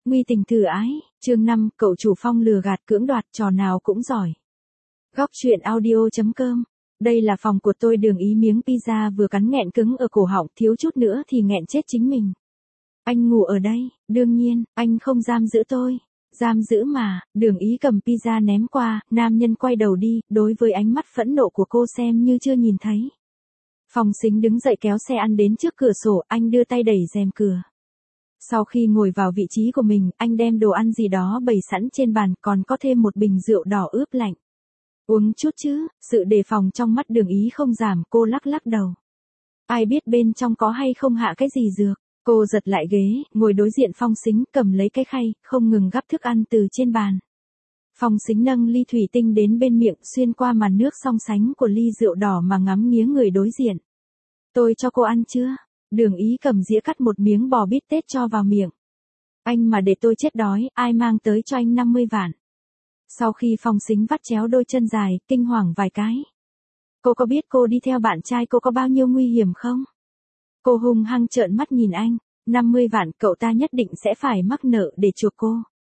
Nguy tình thử ái, chương 5, cậu chủ Phong lừa gạt cưỡng đoạt trò nào cũng giỏi. Góc truyện audio.com. Đây là phòng của tôi. Đường Ý miếng pizza vừa cắn nghẹn cứng ở cổ họng, thiếu chút nữa thì nghẹn chết chính mình. Anh ngủ ở đây, đương nhiên, anh không giam giữ tôi. Giam giữ mà. Đường Ý cầm pizza ném qua, nam nhân quay đầu đi, đối với ánh mắt phẫn nộ của cô xem như chưa nhìn thấy. Phong Sính đứng dậy kéo xe ăn đến trước cửa sổ, anh đưa tay đẩy rèm cửa. Sau khi ngồi vào vị trí của mình, anh đem đồ ăn gì đó bày sẵn trên bàn, còn có thêm một bình rượu đỏ ướp lạnh. Uống chút chứ. Sự đề phòng trong mắt Đường Ý không giảm, cô lắc lắc đầu. Ai biết bên trong có hay không hạ cái gì dược. Cô giật lại ghế, ngồi đối diện Phong Sính, cầm lấy cái khay, không ngừng gắp thức ăn từ trên bàn. Phong Sính nâng ly thủy tinh đến bên miệng, xuyên qua màn nước song sánh của ly rượu đỏ mà ngắm nghía người đối diện. Tôi cho cô ăn chưa? Đường Ý cầm dĩa cắt một miếng bò bít tết cho vào miệng. Anh mà để tôi chết đói, ai mang tới cho anh 50 vạn. Sau khi Phong Sính vắt chéo đôi chân dài, kinh hoàng vài cái. Cô có biết cô đi theo bạn trai cô có bao nhiêu nguy hiểm không? Cô hung hăng trợn mắt nhìn anh. 50 vạn, cậu ta nhất định sẽ phải mắc nợ để chuộc cô.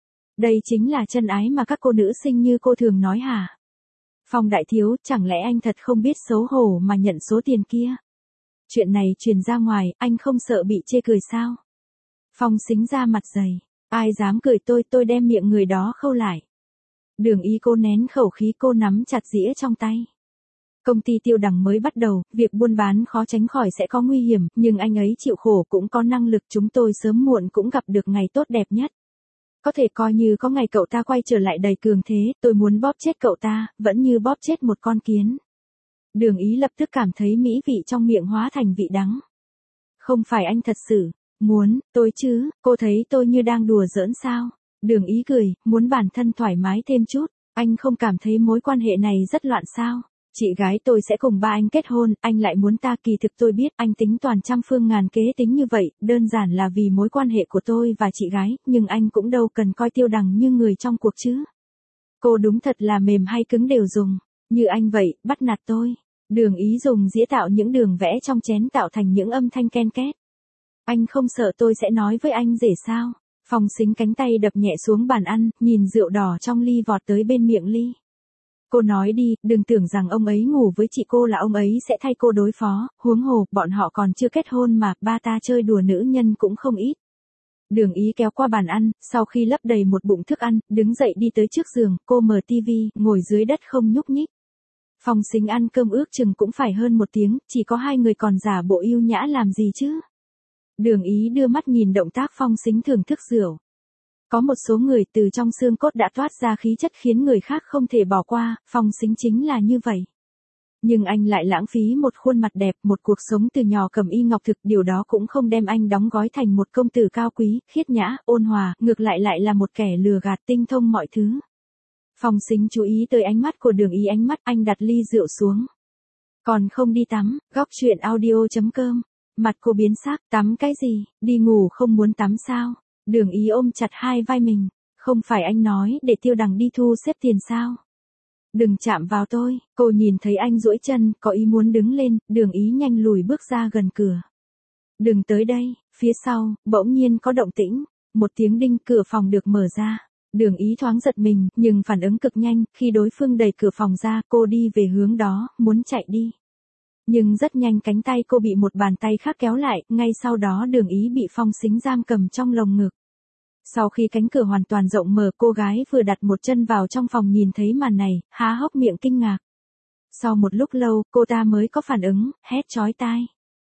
Đây chính là chân ái mà các cô nữ sinh như cô thường nói hả? Phong đại thiếu, chẳng lẽ anh thật không biết xấu hổ mà nhận số tiền kia? Chuyện này truyền ra ngoài, anh không sợ bị chê cười sao? Phong Sính ra mặt dày. Ai dám cười tôi đem miệng người đó khâu lại. Đường Ý cô nén khẩu khí, cô nắm chặt dĩa trong tay. Công ty Tiêu Đằng mới bắt đầu, việc buôn bán khó tránh khỏi sẽ có nguy hiểm, nhưng anh ấy chịu khổ cũng có năng lực, chúng tôi sớm muộn cũng gặp được ngày tốt đẹp nhất. Có thể coi như có ngày cậu ta quay trở lại đầy cường thế, tôi muốn bóp chết cậu ta, vẫn như bóp chết một con kiến. Đường Ý lập tức cảm thấy mỹ vị trong miệng hóa thành vị đắng. Không phải anh thật sự muốn tôi chứ, cô thấy tôi như đang đùa giỡn sao? Đường Ý cười, muốn bản thân thoải mái thêm chút, anh không cảm thấy mối quan hệ này rất loạn sao? Chị gái tôi sẽ cùng ba anh kết hôn, anh lại muốn ta, kỳ thực tôi biết anh tính toàn trăm phương ngàn kế tính như vậy, đơn giản là vì mối quan hệ của tôi và chị gái, nhưng anh cũng đâu cần coi Tiêu Đằng như người trong cuộc chứ. Cô đúng thật là mềm hay cứng đều dùng, như anh vậy, bắt nạt tôi. Đường Ý dùng dĩa tạo những đường vẽ trong chén tạo thành những âm thanh ken két. Anh không sợ tôi sẽ nói với anh rể sao? Phong Sính cánh tay đập nhẹ xuống bàn ăn, nhìn rượu đỏ trong ly vọt tới bên miệng ly. Cô nói đi, đừng tưởng rằng ông ấy ngủ với chị cô là ông ấy sẽ thay cô đối phó, huống hồ, bọn họ còn chưa kết hôn mà, ba ta chơi đùa nữ nhân cũng không ít. Đường Ý kéo qua bàn ăn, sau khi lấp đầy một bụng thức ăn, đứng dậy đi tới trước giường, cô mở tivi, ngồi dưới đất không nhúc nhích. Phong Sính ăn cơm ước chừng cũng phải hơn 1 tiếng, chỉ có 2 người còn giả bộ yêu nhã làm gì chứ? Đường Ý đưa mắt nhìn động tác Phong Sính thưởng thức rượu. Có một số người từ trong xương cốt đã toát ra khí chất khiến người khác không thể bỏ qua, Phong Sính chính là như vậy. Nhưng anh lại lãng phí một khuôn mặt đẹp, một cuộc sống từ nhỏ cầm y ngọc thực, điều đó cũng không đem anh đóng gói thành một công tử cao quý, khiết nhã, ôn hòa, ngược lại lại là một kẻ lừa gạt tinh thông mọi thứ. Phong Sính chú ý tới ánh mắt của Đường Ý, ánh mắt anh đặt ly rượu xuống. Còn không đi tắm, góc truyện audio.com. Mặt cô biến sắc, tắm cái gì, đi ngủ không muốn tắm sao? Đường Ý ôm chặt hai vai mình, không phải anh nói để Tiêu Đằng đi thu xếp tiền sao? Đừng chạm vào tôi. Cô nhìn thấy anh duỗi chân, có ý muốn đứng lên, Đường Ý nhanh lùi bước ra gần cửa. Đừng tới đây. Phía sau, bỗng nhiên có động tĩnh, một tiếng đinh, cửa phòng được mở ra. Đường Ý thoáng giật mình, nhưng phản ứng cực nhanh, khi đối phương đẩy cửa phòng ra, cô đi về hướng đó, muốn chạy đi. Nhưng rất nhanh cánh tay cô bị một bàn tay khác kéo lại, ngay sau đó Đường Ý bị Phong Sính giam cầm trong lồng ngực. Sau khi cánh cửa hoàn toàn rộng mở, cô gái vừa đặt một chân vào trong phòng nhìn thấy màn này, há hốc miệng kinh ngạc. Sau một lúc lâu, cô ta mới có phản ứng, hét chói tai.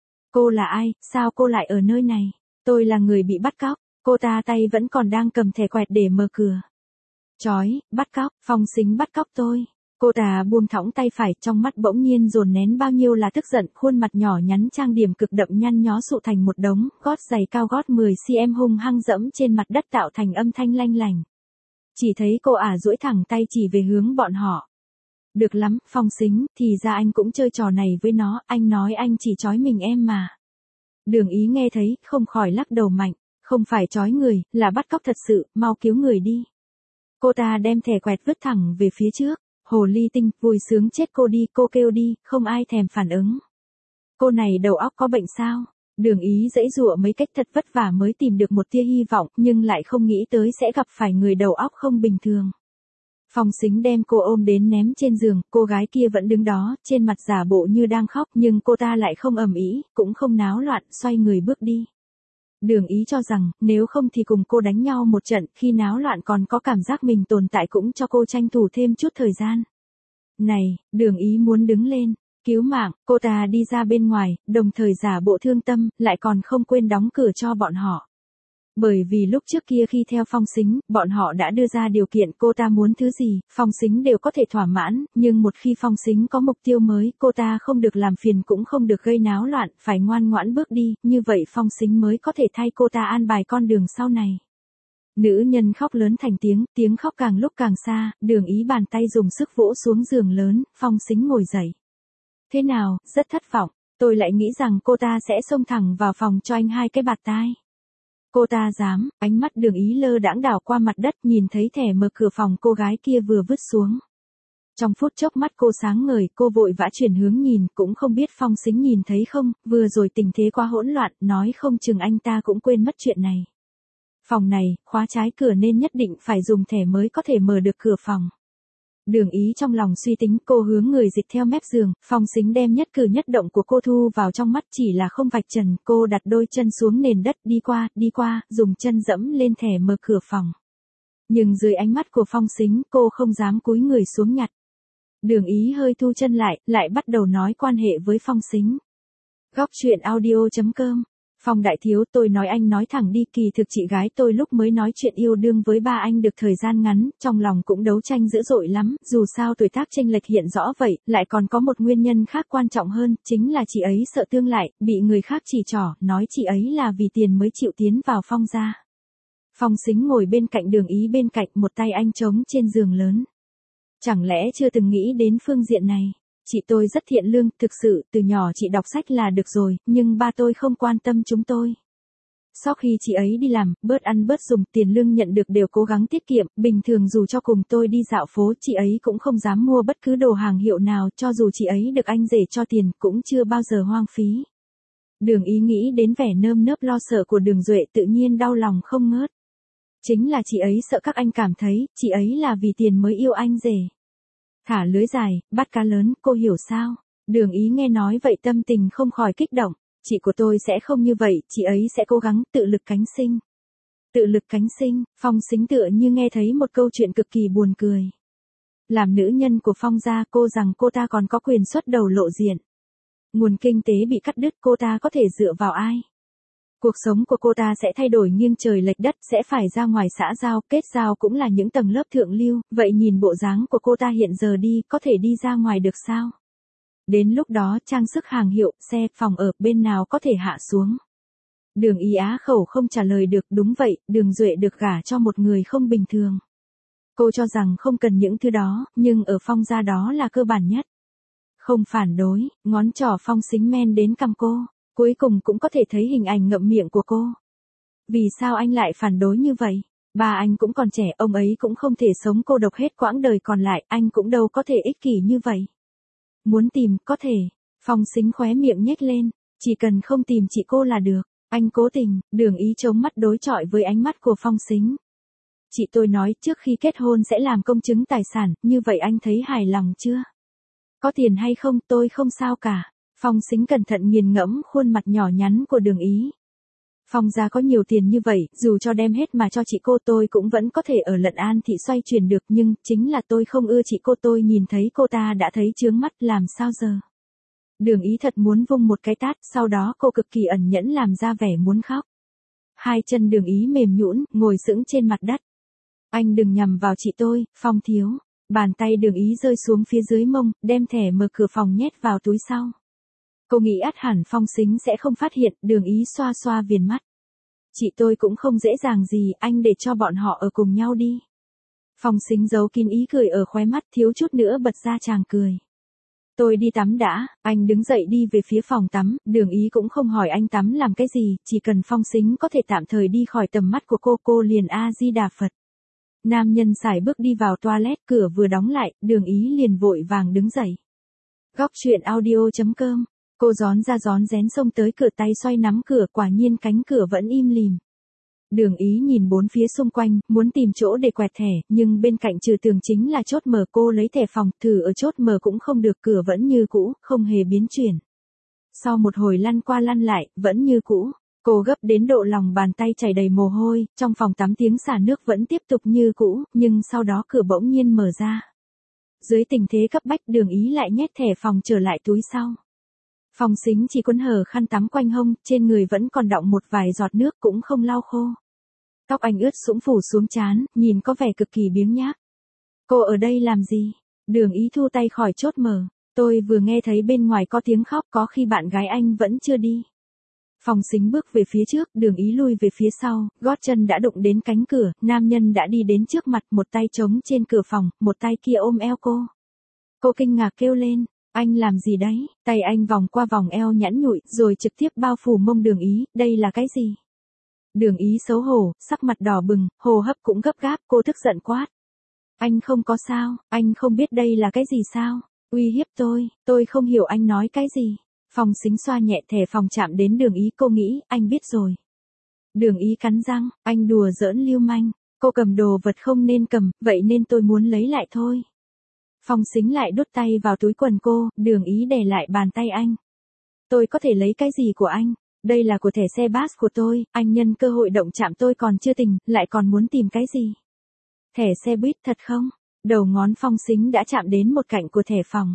Cô là ai, sao cô lại ở nơi này? Tôi là người bị bắt cóc. Cô ta tay vẫn còn đang cầm thẻ quẹt để mở cửa. Chói, bắt cóc, Phong Sính bắt cóc tôi. Cô ta buông thõng tay phải, trong mắt bỗng nhiên dồn nén bao nhiêu là tức giận, khuôn mặt nhỏ nhắn trang điểm cực đậm nhăn nhó sụ thành một đống, gót giày cao gót 10cm hung hăng dẫm trên mặt đất tạo thành âm thanh lanh lành. Chỉ thấy cô duỗi thẳng tay chỉ về hướng bọn họ. Được lắm, Phong Sính, thì ra anh cũng chơi trò này với nó, anh nói anh chỉ chói mình em mà. Đường Ý nghe thấy, không khỏi lắc đầu mạnh, không phải chói người, là bắt cóc thật sự, mau cứu người đi. Cô ta đem thẻ quẹt vứt thẳng về phía trước. Hồ ly tinh, vui sướng chết cô đi, cô kêu đi, không ai thèm phản ứng. Cô này đầu óc có bệnh sao? Đường Ý giãy giụa mấy cách thật vất vả mới tìm được một tia hy vọng, nhưng lại không nghĩ tới sẽ gặp phải người đầu óc không bình thường. Phong Sính đem cô ôm đến ném trên giường, cô gái kia vẫn đứng đó, trên mặt giả bộ như đang khóc, nhưng cô ta lại không ầm ĩ, cũng không náo loạn, xoay người bước đi. Đường Ý cho rằng, nếu không thì cùng cô đánh nhau một trận, khi náo loạn còn có cảm giác mình tồn tại cũng cho cô tranh thủ thêm chút thời gian. Này, Đường Ý muốn đứng lên, cứu mạng, cô ta đi ra bên ngoài, đồng thời giả bộ thương tâm, lại còn không quên đóng cửa cho bọn họ. Bởi vì lúc trước kia khi theo Phong Sính, bọn họ đã đưa ra điều kiện cô ta muốn thứ gì, Phong Sính đều có thể thỏa mãn, nhưng một khi Phong Sính có mục tiêu mới, cô ta không được làm phiền cũng không được gây náo loạn, phải ngoan ngoãn bước đi, như vậy Phong Sính mới có thể thay cô ta an bài con đường sau này. Nữ nhân khóc lớn thành tiếng khóc càng lúc càng xa, Đường Ý bàn tay dùng sức vỗ xuống giường lớn, Phong Sính ngồi dậy. Thế nào, rất thất vọng, tôi lại nghĩ rằng cô ta sẽ xông thẳng vào phòng cho anh 2 cái bạt tai. Cô ta dám, ánh mắt Đường Ý lơ đãng đảo qua mặt đất nhìn thấy thẻ mở cửa phòng cô gái kia vừa vứt xuống. Trong phút chốc mắt cô sáng ngời, cô vội vã chuyển hướng nhìn, cũng không biết Phong Sính nhìn thấy không, vừa rồi tình thế quá hỗn loạn, nói không chừng anh ta cũng quên mất chuyện này. Phòng này, khóa trái cửa nên nhất định phải dùng thẻ mới có thể mở được cửa phòng. Đường Ý trong lòng suy tính, cô hướng người dịch theo mép giường, Phong Sính đem nhất cử nhất động của cô thu vào trong mắt, chỉ là không vạch trần, cô đặt đôi chân xuống nền đất, đi qua, dùng chân dẫm lên thẻ mở cửa phòng. Nhưng dưới ánh mắt của Phong Sính, cô không dám cúi người xuống nhặt. Đường Ý hơi thu chân lại bắt đầu nói quan hệ với Phong Sính. Góc truyện audio.com Phong đại thiếu, tôi nói anh nói thẳng đi, kỳ thực chị gái tôi lúc mới nói chuyện yêu đương với ba anh được thời gian ngắn, trong lòng cũng đấu tranh dữ dội lắm, dù sao tuổi tác chênh lệch hiện rõ vậy, lại còn có một nguyên nhân khác quan trọng hơn, chính là chị ấy sợ tương lại, bị người khác chỉ trỏ, nói chị ấy là vì tiền mới chịu tiến vào Phong gia. Phong Sính ngồi bên cạnh Đường Ý bên cạnh, một tay anh trống trên giường lớn. Chẳng lẽ chưa từng nghĩ đến phương diện này? Chị tôi rất thiện lương, thực sự, từ nhỏ chị đọc sách là được rồi, nhưng ba tôi không quan tâm chúng tôi. Sau khi chị ấy đi làm, bớt ăn bớt dùng, tiền lương nhận được đều cố gắng tiết kiệm, bình thường dù cho cùng tôi đi dạo phố, chị ấy cũng không dám mua bất cứ đồ hàng hiệu nào, cho dù chị ấy được anh rể cho tiền, cũng chưa bao giờ hoang phí. Đường Ý nghĩ đến vẻ nơm nớp lo sợ của Đường Duệ tự nhiên đau lòng không ngớt. Chính là chị ấy sợ các anh cảm thấy, chị ấy là vì tiền mới yêu anh rể. Thả lưới dài, bắt cá lớn, cô hiểu sao? Đường Ý nghe nói vậy tâm tình không khỏi kích động. Chị của tôi sẽ không như vậy, chị ấy sẽ cố gắng tự lực cánh sinh. Tự lực cánh sinh, Phong Sính tựa như nghe thấy một câu chuyện cực kỳ buồn cười. Làm nữ nhân của Phong gia, cô rằng cô ta còn có quyền xuất đầu lộ diện. Nguồn kinh tế bị cắt đứt, cô ta có thể dựa vào ai? Cuộc sống của cô ta sẽ thay đổi nghiêng trời lệch đất, sẽ phải ra ngoài xã giao, kết giao cũng là những tầng lớp thượng lưu, vậy nhìn bộ dáng của cô ta hiện giờ đi, có thể đi ra ngoài được sao? Đến lúc đó, trang sức hàng hiệu, xe, phòng ở, bên nào có thể hạ xuống? Đường Ý á khẩu không trả lời được, đúng vậy, Đường Duệ được gả cho một người không bình thường. Cô cho rằng không cần những thứ đó, nhưng ở Phong gia đó là cơ bản nhất. Không phản đối, ngón trỏ Phong Sính men đến cằm cô. Cuối cùng cũng có thể thấy hình ảnh ngậm miệng của cô. Vì sao anh lại phản đối như vậy? Ba anh cũng còn trẻ, ông ấy cũng không thể sống cô độc hết quãng đời còn lại, anh cũng đâu có thể ích kỷ như vậy. Muốn tìm, có thể. Phong Sính khóe miệng nhếch lên, chỉ cần không tìm chị cô là được. Anh cố tình, Đường Ý chống mắt đối chọi với ánh mắt của Phong Sính. Chị tôi nói trước khi kết hôn sẽ làm công chứng tài sản, như vậy anh thấy hài lòng chưa? Có tiền hay không tôi không sao cả. Phong Sính cẩn thận nghiền ngẫm khuôn mặt nhỏ nhắn của Đường Ý. Phong gia có nhiều tiền như vậy, dù cho đem hết mà cho chị cô tôi cũng vẫn có thể ở Lận An thị xoay chuyển được, nhưng chính là tôi không ưa chị cô tôi, nhìn thấy cô ta đã thấy chướng mắt, làm sao giờ? Đường Ý thật muốn vung một cái tát, sau đó cô cực kỳ ẩn nhẫn làm ra vẻ muốn khóc. Hai chân Đường Ý mềm nhũn, ngồi sững trên mặt đất. Anh đừng nhằm vào chị tôi, Phong thiếu. Bàn tay Đường Ý rơi xuống phía dưới mông, đem thẻ mở cửa phòng nhét vào túi sau. Cô nghĩ ắt hẳn Phong Sính sẽ không phát hiện, Đường Ý xoa xoa viền mắt. Chị tôi cũng không dễ dàng gì, anh để cho bọn họ ở cùng nhau đi. Phong Sính giấu kín ý cười ở khóe mắt, thiếu chút nữa bật ra tràng cười. Tôi đi tắm đã, anh đứng dậy đi về phía phòng tắm, Đường Ý cũng không hỏi anh tắm làm cái gì, chỉ cần Phong Sính có thể tạm thời đi khỏi tầm mắt của cô liền A-di-đà Phật. Nam nhân sải bước đi vào toilet, cửa vừa đóng lại, Đường Ý liền vội vàng đứng dậy. Góc truyện audio.com Cô rón ra rón rén xông tới cửa, tay xoay nắm cửa, quả nhiên cánh cửa vẫn im lìm. Đường Ý nhìn bốn phía xung quanh, muốn tìm chỗ để quẹt thẻ, nhưng bên cạnh trừ tường chính là chốt mở. Cô lấy thẻ phòng, thử ở chốt mở cũng không được, cửa vẫn như cũ, không hề biến chuyển. Sau một hồi lăn qua lăn lại, vẫn như cũ. Cô gấp đến độ lòng bàn tay chảy đầy mồ hôi, trong phòng tắm tiếng xả nước vẫn tiếp tục như cũ, nhưng sau đó cửa bỗng nhiên mở ra. Dưới tình thế cấp bách, Đường Ý lại nhét thẻ phòng trở lại túi sau. Phong Sính chỉ quấn hở khăn tắm quanh hông, trên người vẫn còn đọng một vài giọt nước cũng không lau khô. Tóc anh ướt sũng phủ xuống trán, nhìn có vẻ cực kỳ biếng nhác. Cô ở đây làm gì? Đường Ý thu tay khỏi chốt mở. Tôi vừa nghe thấy bên ngoài có tiếng khóc, có khi bạn gái anh vẫn chưa đi. Phong Sính bước về phía trước, Đường Ý lui về phía sau, gót chân đã đụng đến cánh cửa, nam nhân đã đi đến trước mặt, một tay chống trên cửa phòng, một tay kia ôm eo cô. Cô kinh ngạc kêu lên, anh làm gì đấy? Tay anh vòng qua vòng eo nhẵn nhụi, rồi trực tiếp bao phủ mông Đường Ý, đây là cái gì? Đường Ý xấu hổ, sắc mặt đỏ bừng, hô hấp cũng gấp gáp, cô tức giận quát. Anh không có sao, anh không biết đây là cái gì sao? Uy hiếp tôi không hiểu anh nói cái gì. Phong Sính xoa nhẹ thẻ phòng chạm đến Đường Ý, cô nghĩ, anh biết rồi. Đường Ý cắn răng, anh đùa giỡn lưu manh, cô cầm đồ vật không nên cầm, vậy nên tôi muốn lấy lại thôi. Phong Sính lại đút tay vào túi quần cô, Đường Ý đè lại bàn tay anh. Tôi có thể lấy cái gì của anh? Đây là của thẻ xe bus của tôi, anh nhân cơ hội động chạm tôi còn chưa tỉnh, lại còn muốn tìm cái gì? Thẻ xe buýt thật không? Đầu ngón Phong Sính đã chạm đến một cạnh của thẻ phòng.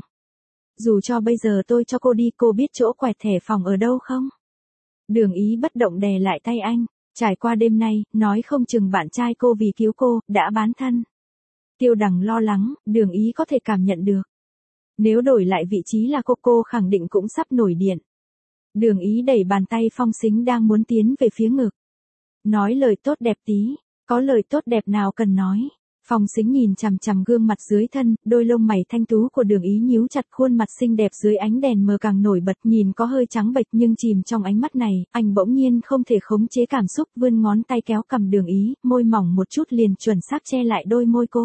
Dù cho bây giờ tôi cho cô đi, cô biết chỗ quẹt thẻ phòng ở đâu không? Đường Ý bất động đè lại tay anh. Trải qua đêm nay, nói không chừng bạn trai cô vì cứu cô, đã bán thân. Tiêu Đằng lo lắng, Đường Ý có thể cảm nhận được. Nếu đổi lại vị trí là cô khẳng định cũng sắp nổi điện. Đường Ý đẩy bàn tay Phong Sính đang muốn tiến về phía ngực. Nói lời tốt đẹp tí, có lời tốt đẹp nào cần nói. Phong Sính nhìn chằm chằm gương mặt dưới thân, đôi lông mày thanh tú của Đường Ý nhíu chặt, khuôn mặt xinh đẹp dưới ánh đèn mờ càng nổi bật, nhìn có hơi trắng bệch nhưng chìm trong ánh mắt này, anh bỗng nhiên không thể khống chế cảm xúc, vươn ngón tay kéo cằm Đường Ý, môi mỏng một chút liền chuẩn xác che lại đôi môi cô.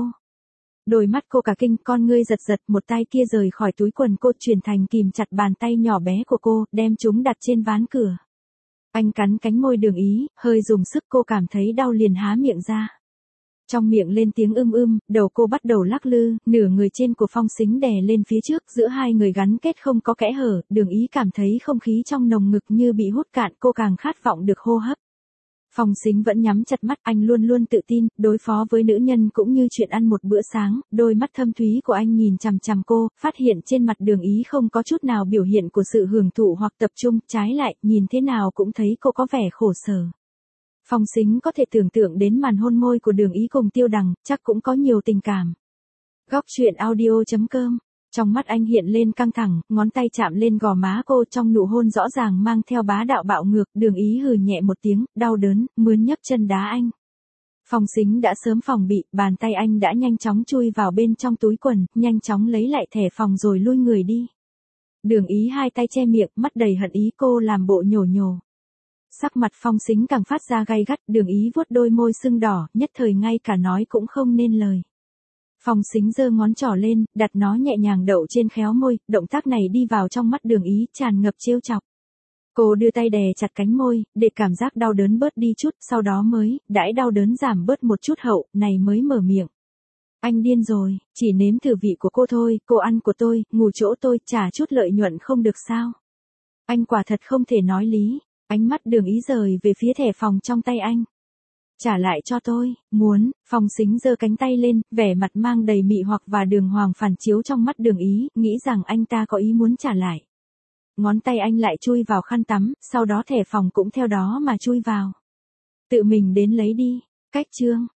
Đôi mắt cô cả kinh, con ngươi giật giật, một tay kia rời khỏi túi quần cô, chuyển thành kìm chặt bàn tay nhỏ bé của cô, đem chúng đặt trên ván cửa. Anh cắn cánh môi Đường Ý, hơi dùng sức, cô cảm thấy đau liền há miệng ra. Trong miệng lên tiếng đầu cô bắt đầu lắc lư, nửa người trên của Phong Sính đè lên phía trước, giữa hai người gắn kết không có kẽ hở, Đường Ý cảm thấy không khí trong lồng ngực như bị hút cạn, cô càng khát vọng được hô hấp. Phong Sính vẫn nhắm chặt mắt, anh luôn luôn tự tin, đối phó với nữ nhân cũng như chuyện ăn một bữa sáng, đôi mắt thâm thúy của anh nhìn chằm chằm cô, phát hiện trên mặt Đường Ý không có chút nào biểu hiện của sự hưởng thụ hoặc tập trung, trái lại, nhìn thế nào cũng thấy cô có vẻ khổ sở. Phong Sính có thể tưởng tượng đến màn hôn môi của Đường Ý cùng Tiêu Đằng, chắc cũng có nhiều tình cảm. Góc truyện audio.com. Trong mắt anh hiện lên căng thẳng, ngón tay chạm lên gò má cô, trong nụ hôn rõ ràng mang theo bá đạo bạo ngược, Đường Ý hừ nhẹ một tiếng, đau đớn, mướn nhấc chân đá anh. Phong Sính đã sớm phòng bị, bàn tay anh đã nhanh chóng chui vào bên trong túi quần, nhanh chóng lấy lại thẻ phòng rồi lui người đi. Đường Ý hai tay che miệng, mắt đầy hận ý, cô làm bộ nhổ nhổ. Sắc mặt Phong Sính càng phát ra gay gắt, Đường Ý vuốt đôi môi sưng đỏ, nhất thời ngay cả nói cũng không nên lời. Phong Sính giơ ngón trỏ lên, đặt nó nhẹ nhàng đậu trên khéo môi, động tác này đi vào trong mắt Đường Ý, tràn ngập trêu chọc. Cô đưa tay đè chặt cánh môi, để cảm giác đau đớn bớt đi chút, sau đó mới, đãi đau đớn giảm bớt một chút hậu, này mới mở miệng. Anh điên rồi, chỉ nếm thử vị của cô thôi, cô ăn của tôi, ngủ chỗ tôi, trả chút lợi nhuận không được sao? Anh quả thật không thể nói lý. Ánh mắt Đường Ý rời về phía thẻ phòng trong tay anh. Trả lại cho tôi, muốn. Phong Sính giơ cánh tay lên, vẻ mặt mang đầy mị hoặc và đường hoàng phản chiếu trong mắt Đường Ý, nghĩ rằng anh ta có ý muốn trả lại. Ngón tay anh lại chui vào khăn tắm, sau đó thẻ phòng cũng theo đó mà chui vào. Tự mình đến lấy đi. Cách chương.